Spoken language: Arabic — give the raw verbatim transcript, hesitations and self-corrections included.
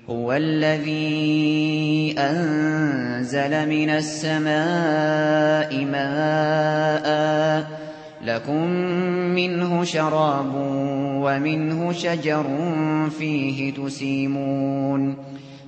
هُوَ الَّذِي أَنزَلَ مِنَ السَّمَاءِ مَاءً لَّكُم مِّنْهُ شَرَابٌ وَمِنْهُ شَجَرٌ فِيهِ تُسِيمُونَ